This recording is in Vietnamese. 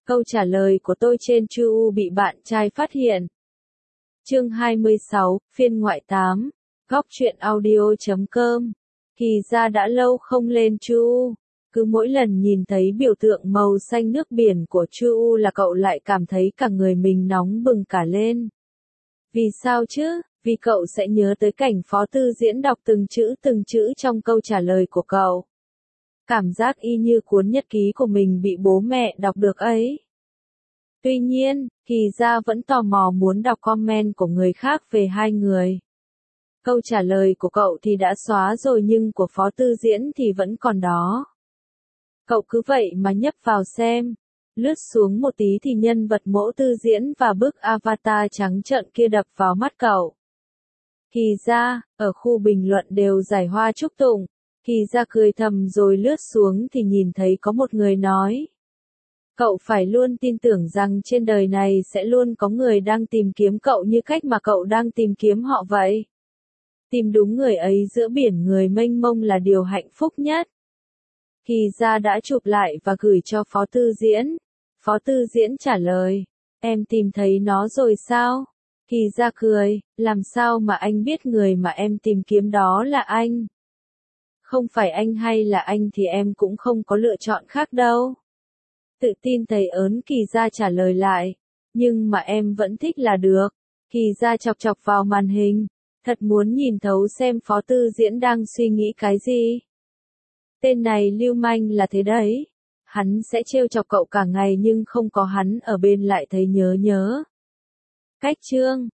Câu trả lời của tôi trên Chu bị bạn trai phát hiện. Chương 26, phiên ngoại 8, góc truyện audio.com. Thì ra đã lâu không lên Chu. Cứ mỗi lần nhìn thấy biểu tượng màu xanh nước biển của Chu là cậu lại cảm thấy cả người mình nóng bừng cả lên. Vì sao chứ? Vì cậu sẽ nhớ tới cảnh Phó Tư Diễn đọc từng chữ trong câu trả lời của cậu. Cảm giác y như cuốn nhật ký của mình bị bố mẹ đọc được ấy. Tuy nhiên, Kỳ Gia vẫn tò mò muốn đọc comment của người khác về hai người. Câu trả lời của cậu thì đã xóa rồi nhưng của Phó Tư Diễn thì vẫn còn đó. Cậu cứ vậy mà nhấp vào xem. Lướt xuống một tí thì nhân vật Mỗ Tư Diễn và bức avatar trắng trợn kia đập vào mắt cậu. Kỳ Gia, ở khu bình luận đều giải hoa chúc tụng. Kỳ Gia cười thầm rồi lướt xuống thì nhìn thấy có một người nói. Cậu phải luôn tin tưởng rằng trên đời này sẽ luôn có người đang tìm kiếm cậu như cách mà cậu đang tìm kiếm họ vậy. Tìm đúng người ấy giữa biển người mênh mông là điều hạnh phúc nhất. Kỳ Gia đã chụp lại và gửi cho Phó Tư Diễn. Phó Tư Diễn trả lời, em tìm thấy nó rồi sao? Kỳ Gia cười, làm sao mà anh biết người mà em tìm kiếm đó là anh? Không phải anh hay là anh thì em cũng không có lựa chọn khác đâu. Tự tin thầy ớn Kỳ Gia trả lời lại, nhưng mà em vẫn thích là được. Kỳ Gia chọc chọc vào màn hình, thật muốn nhìn thấu xem Phó Tư Diễn đang suy nghĩ cái gì. Tên này lưu manh là thế đấy. Hắn sẽ trêu chọc cậu cả ngày nhưng không có hắn ở bên lại thấy nhớ nhớ. Cách chương